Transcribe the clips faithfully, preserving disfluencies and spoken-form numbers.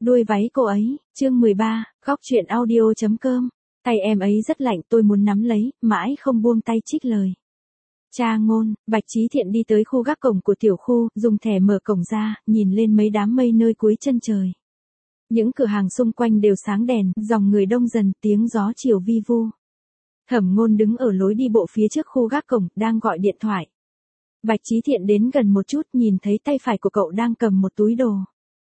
Đuôi váy cô ấy, chương mười ba, góc truyện audio.com. Tay em ấy rất lạnh, tôi muốn nắm lấy, mãi không buông tay trích lời. Cha ngôn, Bạch Chí Thiện đi tới khu gác cổng của tiểu khu, dùng thẻ mở cổng ra, nhìn lên mấy đám mây nơi cuối chân trời. Những cửa hàng xung quanh đều sáng đèn, dòng người đông dần, tiếng gió chiều vi vu. Thẩm Ngôn đứng ở lối đi bộ phía trước khu gác cổng, đang gọi điện thoại. Bạch Chí Thiện đến gần một chút, nhìn thấy tay phải của cậu đang cầm một túi đồ.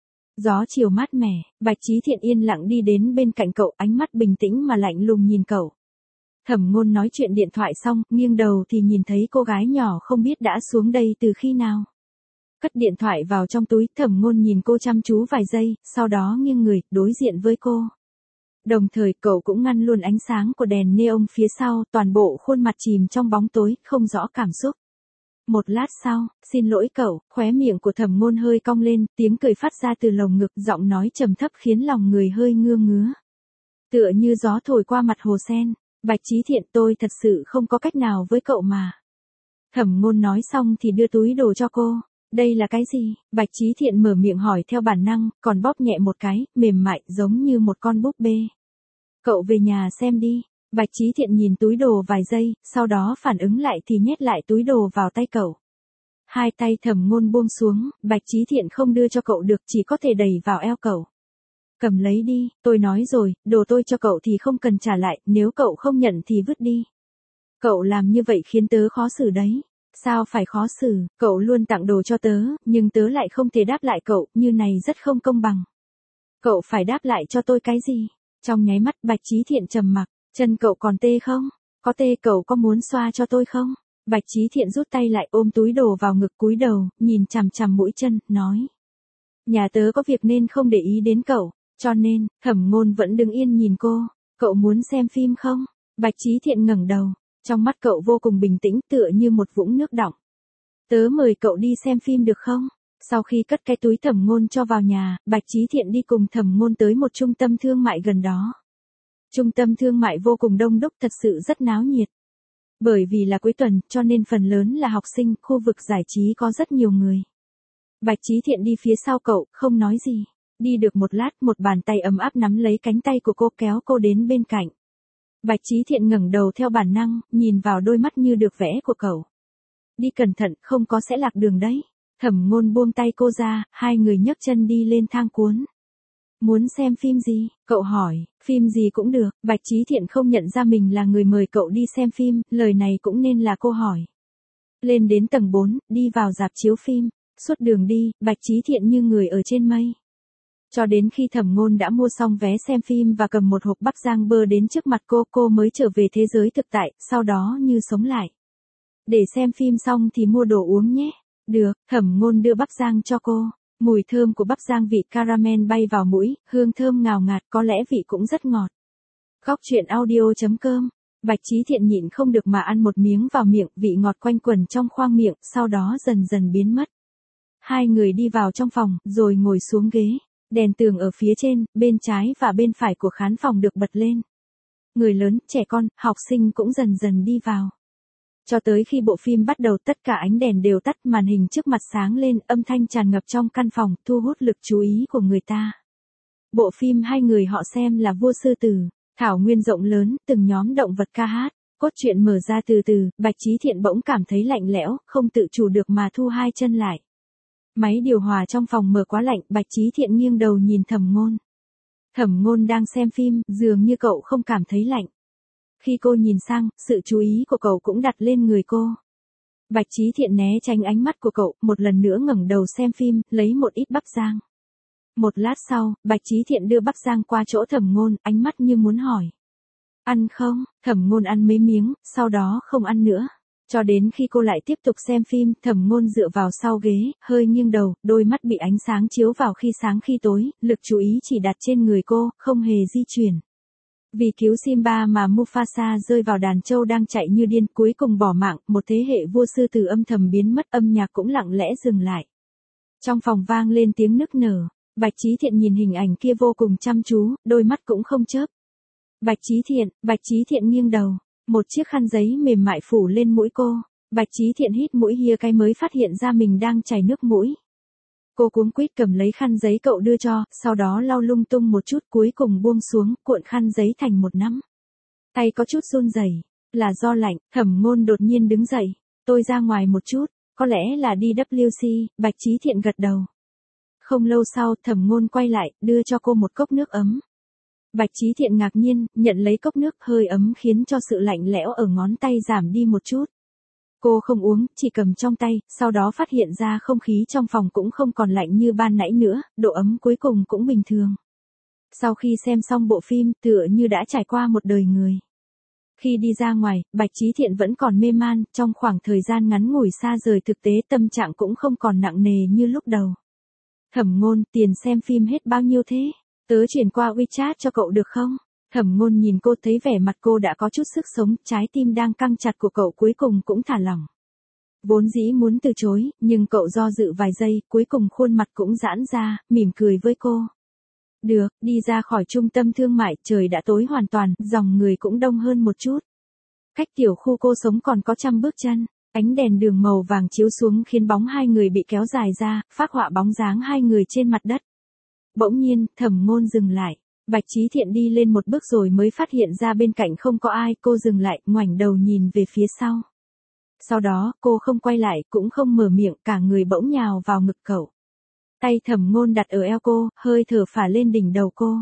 Gió chiều mát mẻ, Bạch Chí Thiện yên lặng đi đến bên cạnh cậu, ánh mắt bình tĩnh mà lạnh lùng nhìn cậu. Thẩm Ngôn nói chuyện điện thoại xong, nghiêng đầu thì nhìn thấy cô gái nhỏ không biết đã xuống đây từ khi nào. Cất điện thoại vào trong túi, Thẩm Ngôn nhìn cô chăm chú vài giây, sau đó nghiêng người, đối diện với cô. Đồng thời cậu cũng ngăn luôn ánh sáng của đèn neon phía sau, toàn bộ khuôn mặt chìm trong bóng tối, không rõ cảm xúc. Một lát sau, xin lỗi cậu, khóe miệng của Thẩm Ngôn hơi cong lên, tiếng cười phát ra từ lồng ngực, giọng nói trầm thấp khiến lòng người hơi ngưa ngứa. Tựa như gió thổi qua mặt hồ sen, Bạch Chí Thiện, tôi thật sự không có cách nào với cậu mà. Thẩm Ngôn nói xong thì đưa túi đồ cho cô. Đây là cái gì? Bạch Chí Thiện mở miệng hỏi theo bản năng, còn bóp nhẹ một cái, mềm mại giống như một con búp bê. Cậu về nhà xem đi. Bạch Chí Thiện nhìn túi đồ vài giây, sau đó phản ứng lại thì nhét lại túi đồ vào tay cậu. Hai tay Thẩm Ngôn buông xuống, Bạch Chí Thiện không đưa cho cậu được, chỉ có thể đẩy vào eo cậu. Cầm lấy đi, tôi nói rồi, đồ tôi cho cậu thì không cần trả lại, nếu cậu không nhận thì vứt đi. Cậu làm như vậy khiến tớ khó xử đấy. Sao phải khó xử, cậu luôn tặng đồ cho tớ, nhưng tớ lại không thể đáp lại cậu, như này rất không công bằng. Cậu phải đáp lại cho tôi cái gì? Trong nháy mắt Bạch Chí Thiện trầm mặc. Chân cậu còn tê không? Có tê, cậu có muốn xoa cho tôi không? Bạch Chí Thiện rút tay lại, ôm túi đồ vào ngực, cúi đầu, nhìn chằm chằm mũi chân, nói. Nhà tớ có việc nên không để ý đến cậu, cho nên, Thẩm Ngôn vẫn đứng yên nhìn cô. Cậu muốn xem phim không? Bạch Chí Thiện ngẩng đầu, trong mắt cậu vô cùng bình tĩnh, tựa như một vũng nước đọng. Tớ mời cậu đi xem phim được không? Sau khi cất cái túi Thẩm Ngôn cho vào nhà, Bạch Chí Thiện đi cùng Thẩm Ngôn tới một trung tâm thương mại gần đó. Trung tâm thương mại vô cùng đông đúc, thật sự rất náo nhiệt. Bởi vì là cuối tuần, cho nên phần lớn là học sinh, khu vực giải trí có rất nhiều người. Bạch Chí Thiện đi phía sau cậu, không nói gì. Đi được một lát, một bàn tay ấm áp nắm lấy cánh tay của cô, kéo cô đến bên cạnh. Bạch Chí Thiện ngẩng đầu theo bản năng, nhìn vào đôi mắt như được vẽ của cậu. Đi cẩn thận, không có sẽ lạc đường đấy. Thẩm Ngôn buông tay cô ra, hai người nhấc chân đi lên thang cuốn. Muốn xem phim gì? Cậu hỏi. Phim gì cũng được. Bạch Chí Thiện không nhận ra mình là người mời cậu đi xem phim, lời này cũng nên là cô hỏi. Lên đến tầng bốn, đi vào rạp chiếu phim. Suốt đường đi, Bạch Chí Thiện như người ở trên mây. Cho đến khi Thẩm Ngôn đã mua xong vé xem phim và cầm một hộp bắp rang bơ đến trước mặt cô, cô mới trở về thế giới thực tại, sau đó như sống lại. Để xem phim xong thì mua đồ uống nhé. Được, Thẩm Ngôn đưa bắp rang cho cô. Mùi thơm của bắp rang vị caramel bay vào mũi, hương thơm ngào ngạt, có lẽ vị cũng rất ngọt. Góc truyện audio.com. Bạch Chí Thiện nhịn không được mà ăn một miếng vào miệng, vị ngọt quanh quẩn trong khoang miệng, sau đó dần dần biến mất. Hai người đi vào trong phòng, rồi ngồi xuống ghế. Đèn tường ở phía trên, bên trái và bên phải của khán phòng được bật lên. Người lớn, trẻ con, học sinh cũng dần dần đi vào. Cho tới khi bộ phim bắt đầu, tất cả ánh đèn đều tắt, màn hình trước mặt sáng lên, âm thanh tràn ngập trong căn phòng, thu hút lực chú ý của người ta. Bộ phim hai người họ xem là Vua Sư Tử, thảo nguyên rộng lớn, từng nhóm động vật ca hát, cốt truyện mở ra từ từ, Bạch Chí Thiện bỗng cảm thấy lạnh lẽo, không tự chủ được mà thu hai chân lại. Máy điều hòa trong phòng mở quá lạnh, Bạch Chí Thiện nghiêng đầu nhìn Thẩm Ngôn. Thẩm Ngôn đang xem phim, dường như cậu không cảm thấy lạnh. Khi cô nhìn sang, sự chú ý của cậu cũng đặt lên người cô. Bạch Chí Thiện né tránh ánh mắt của cậu, một lần nữa ngẩng đầu xem phim, lấy một ít bắp rang. Một lát sau, Bạch Chí Thiện đưa bắp rang qua chỗ Thẩm Ngôn, ánh mắt như muốn hỏi. Ăn không? Thẩm Ngôn ăn mấy miếng, sau đó không ăn nữa. Cho đến khi cô lại tiếp tục xem phim, Thẩm Ngôn dựa vào sau ghế, hơi nghiêng đầu, đôi mắt bị ánh sáng chiếu vào khi sáng khi tối, lực chú ý chỉ đặt trên người cô, không hề di chuyển. Vì cứu Simba mà Mufasa rơi vào đàn trâu đang chạy như điên, cuối cùng bỏ mạng, một thế hệ vua sư tử âm thầm biến mất, âm nhạc cũng lặng lẽ dừng lại. Trong phòng vang lên tiếng nức nở, Bạch Chí Thiện nhìn hình ảnh kia vô cùng chăm chú, đôi mắt cũng không chớp. Bạch Chí Thiện, Bạch Chí Thiện nghiêng đầu, một chiếc khăn giấy mềm mại phủ lên mũi cô. Bạch Chí Thiện hít mũi hia cái mới phát hiện ra mình đang chảy nước mũi. Cô cuống quýt cầm lấy khăn giấy cậu đưa cho, sau đó lau lung tung một chút cuối cùng buông xuống, cuộn khăn giấy thành một nắm. Tay có chút run rẩy, là do lạnh. Thẩm Ngôn đột nhiên đứng dậy. Tôi ra ngoài một chút, có lẽ là đi W C, Bạch Chí Thiện gật đầu. Không lâu sau, Thẩm Ngôn quay lại, đưa cho cô một cốc nước ấm. Bạch Chí Thiện ngạc nhiên, nhận lấy cốc nước, hơi ấm khiến cho sự lạnh lẽo ở ngón tay giảm đi một chút. Cô không uống, chỉ cầm trong tay, sau đó phát hiện ra không khí trong phòng cũng không còn lạnh như ban nãy nữa, độ ấm cuối cùng cũng bình thường. Sau khi xem xong bộ phim, tựa như đã trải qua một đời người. Khi đi ra ngoài, Bạch Chí Thiện vẫn còn mê man, trong khoảng thời gian ngắn ngủi xa rời thực tế tâm trạng cũng không còn nặng nề như lúc đầu. Thẩm Ngôn, tiền xem phim hết bao nhiêu thế? Tớ chuyển qua WeChat cho cậu được không? Thẩm Ngôn nhìn cô, thấy vẻ mặt cô đã có chút sức sống, trái tim đang căng chặt của cậu cuối cùng cũng thả lỏng. Vốn dĩ muốn từ chối, nhưng cậu do dự vài giây, cuối cùng khuôn mặt cũng giãn ra, mỉm cười với cô. Được, đi ra khỏi trung tâm thương mại, trời đã tối hoàn toàn, dòng người cũng đông hơn một chút. Cách tiểu khu cô sống còn có trăm bước chân, ánh đèn đường màu vàng chiếu xuống khiến bóng hai người bị kéo dài ra, phác họa bóng dáng hai người trên mặt đất. Bỗng nhiên, Thẩm Ngôn dừng lại. Bạch Chí Thiện đi lên một bước rồi mới phát hiện ra bên cạnh không có ai, cô dừng lại, ngoảnh đầu nhìn về phía sau. Sau đó, cô không quay lại, cũng không mở miệng, cả người bỗng nhào vào ngực cậu. Tay Thẩm Ngôn đặt ở eo cô, hơi thở phả lên đỉnh đầu cô.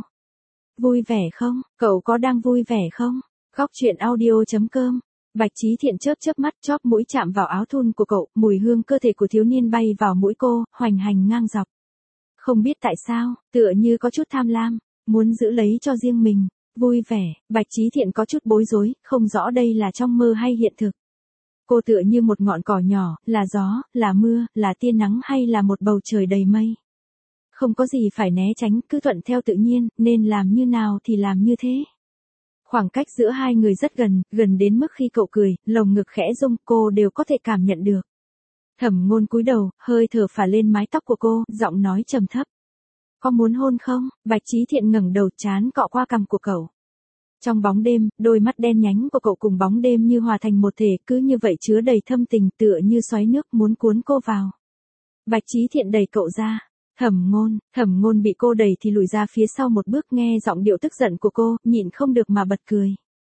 Vui vẻ không? Cậu có đang vui vẻ không? Góc truyện audio chấm com. Bạch Chí Thiện chớp chớp mắt, chóp mũi chạm vào áo thun của cậu, mùi hương cơ thể của thiếu niên bay vào mũi cô, hoành hành ngang dọc. Không biết tại sao, tựa như có chút tham lam, muốn giữ lấy cho riêng mình. Vui vẻ, Bạch Chí Thiện có chút bối rối, không rõ đây là trong mơ hay hiện thực. Cô tựa như một ngọn cỏ nhỏ, là gió, là mưa, là tia nắng hay là một bầu trời đầy mây. Không có gì phải né tránh, cứ thuận theo tự nhiên, nên làm như nào thì làm như thế. Khoảng cách giữa hai người rất gần, gần đến mức khi cậu cười, lồng ngực khẽ rung, cô đều có thể cảm nhận được. Thẩm Ngôn cúi đầu, hơi thở phả lên mái tóc của cô, giọng nói trầm thấp. Có muốn hôn không? Bạch Chí Thiện ngẩng đầu, trán cọ qua cằm của cậu. Trong bóng đêm, đôi mắt đen nhánh của cậu cùng bóng đêm như hòa thành một thể, cứ như vậy chứa đầy thâm tình, tựa như xoáy nước muốn cuốn cô vào. Bạch Chí Thiện đẩy cậu ra. Thẩm Ngôn, Thẩm Ngôn bị cô đẩy thì lùi ra phía sau một bước, nghe giọng điệu tức giận của cô, nhịn không được mà bật cười.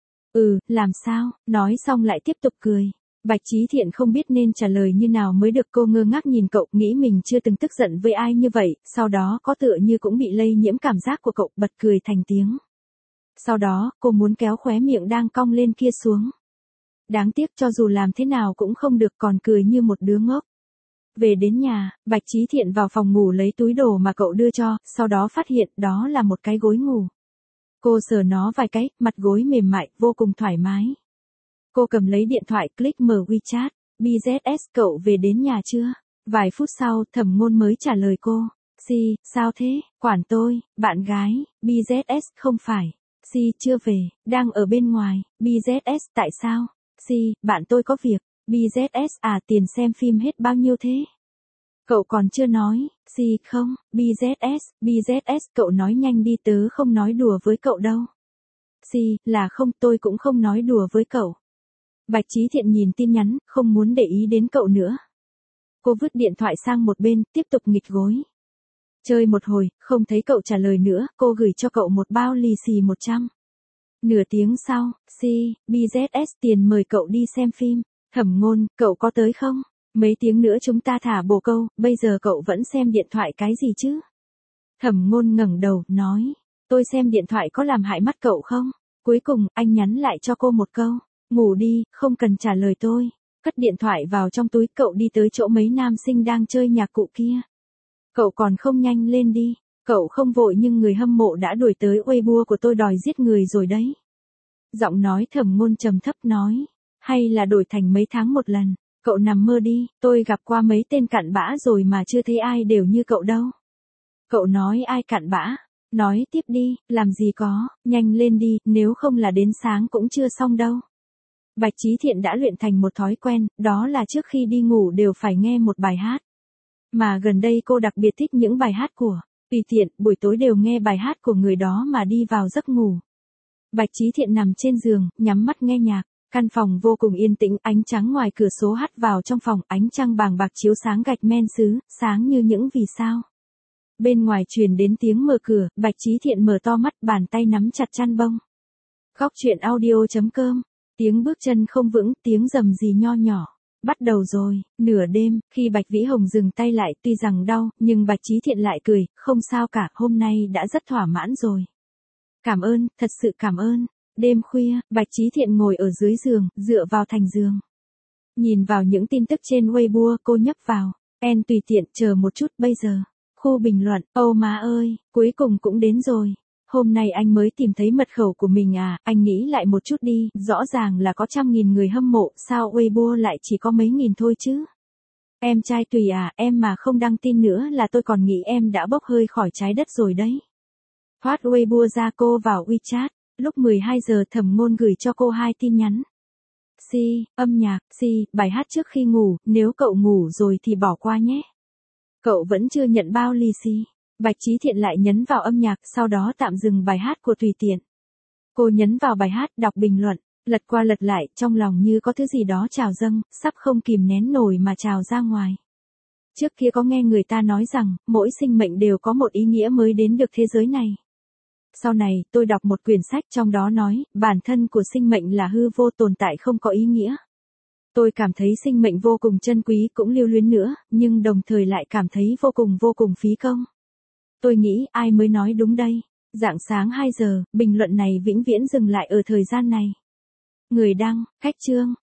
Ừ, làm sao? Nói xong lại tiếp tục cười. Bạch Chí Thiện không biết nên trả lời như nào mới được, cô ngơ ngác nhìn cậu, nghĩ mình chưa từng tức giận với ai như vậy, sau đó có tựa như cũng bị lây nhiễm cảm giác của cậu, bật cười thành tiếng. Sau đó, cô muốn kéo khóe miệng đang cong lên kia xuống. Đáng tiếc cho dù làm thế nào cũng không được, còn cười như một đứa ngốc. Về đến nhà, Bạch Chí Thiện vào phòng ngủ lấy túi đồ mà cậu đưa cho, sau đó phát hiện đó là một cái gối ngủ. Cô sờ nó vài cái, mặt gối mềm mại, vô cùng thoải mái. Cô cầm lấy điện thoại, click mở WeChat. bê zét ét, cậu về đến nhà chưa? Vài phút sau, Thẩm Ngôn mới trả lời cô. Si, sao thế? Quản tôi, bạn gái. bê zét ét, không phải. Si, chưa về, đang ở bên ngoài. bê zét ét, tại sao? Si, bạn tôi có việc. bê zét ét, à, tiền xem phim hết bao nhiêu thế? Cậu còn chưa nói. Si, không, bê zét ét, bê zét ét, cậu nói nhanh đi, tớ không nói đùa với cậu đâu. Si, là không, tôi cũng không nói đùa với cậu. Bạch Chí Thiện nhìn tin nhắn, không muốn để ý đến cậu nữa. Cô vứt điện thoại sang một bên, tiếp tục nghịch gối. Chơi một hồi, không thấy cậu trả lời nữa, cô gửi cho cậu một bao lì xì một trăm. Nửa tiếng sau, Si, bê zét ét tiền mời cậu đi xem phim. Thẩm Ngôn, cậu có tới không? Mấy tiếng nữa chúng ta thả bồ câu, bây giờ cậu vẫn xem điện thoại cái gì chứ? Thẩm Ngôn ngẩng đầu, nói. Tôi xem điện thoại có làm hại mắt cậu không? Cuối cùng, anh nhắn lại cho cô một câu. Ngủ đi, không cần trả lời tôi. Cất điện thoại vào trong túi, cậu đi tới chỗ mấy nam sinh đang chơi nhạc cụ kia. Cậu còn không nhanh lên đi. Cậu không vội nhưng người hâm mộ đã đuổi tới Weibo của tôi đòi giết người rồi đấy. Giọng nói Thẩm Ngôn trầm thấp nói. Hay là đổi thành mấy tháng một lần. Cậu nằm mơ đi, tôi gặp qua mấy tên cặn bã rồi mà chưa thấy ai đều như cậu đâu. Cậu nói ai cặn bã? Nói tiếp đi, làm gì có, nhanh lên đi, nếu không là đến sáng cũng chưa xong đâu. Bạch Chí Thiện đã luyện thành một thói quen, đó là trước khi đi ngủ đều phải nghe một bài hát. Mà gần đây cô đặc biệt thích những bài hát của Tùy Tiện, buổi tối đều nghe bài hát của người đó mà đi vào giấc ngủ. Bạch Chí Thiện nằm trên giường, nhắm mắt nghe nhạc. Căn phòng vô cùng yên tĩnh, ánh trắng ngoài cửa sổ hắt vào trong phòng, ánh trăng bàng bạc chiếu sáng gạch men sứ, sáng như những vì sao. Bên ngoài truyền đến tiếng mở cửa, Bạch Chí Thiện mở to mắt, bàn tay nắm chặt chăn bông. Góc truyện audio chấm com, tiếng bước chân không vững, tiếng rầm rì nho nhỏ. Bắt đầu rồi, nửa đêm, khi Bạch Vĩ Hồng dừng tay lại, tuy rằng đau, nhưng Bạch Chí Thiện lại cười, không sao cả, hôm nay đã rất thỏa mãn rồi. Cảm ơn, thật sự cảm ơn. Đêm khuya, Bạch Chí Thiện ngồi ở dưới giường, dựa vào thành giường. Nhìn vào những tin tức trên Weibo, cô nhấp vào. En tùy tiện, chờ một chút, bây giờ. Khu bình luận, ô má ơi, cuối cùng cũng đến rồi. Hôm nay anh mới tìm thấy mật khẩu của mình à, anh nghĩ lại một chút đi, rõ ràng là có trăm nghìn người hâm mộ, sao Weibo lại chỉ có mấy nghìn thôi chứ? Em trai Tùy à, em mà không đăng tin nữa là tôi còn nghĩ em đã bốc hơi khỏi trái đất rồi đấy. Thoát Weibo ra, cô vào WeChat. Lúc mười hai giờ Thẩm Ngôn gửi cho cô hai tin nhắn. Si, âm nhạc, si, bài hát trước khi ngủ, nếu cậu ngủ rồi thì bỏ qua nhé. Cậu vẫn chưa nhận bao lì xì. Bạch Chí Thiện lại nhấn vào âm nhạc, sau đó tạm dừng bài hát của Tùy Tiện. Cô nhấn vào bài hát, đọc bình luận, lật qua lật lại, trong lòng như có thứ gì đó trào dâng, sắp không kìm nén nổi mà trào ra ngoài. Trước kia có nghe người ta nói rằng, mỗi sinh mệnh đều có một ý nghĩa mới đến được thế giới này. Sau này, tôi đọc một quyển sách trong đó nói, bản thân của sinh mệnh là hư vô, tồn tại không có ý nghĩa. Tôi cảm thấy sinh mệnh vô cùng chân quý, cũng lưu luyến nữa, nhưng đồng thời lại cảm thấy vô cùng vô cùng phí công. Tôi nghĩ, ai mới nói đúng đây? Rạng sáng hai giờ, bình luận này vĩnh viễn dừng lại ở thời gian này. Người đăng, Khách Trương.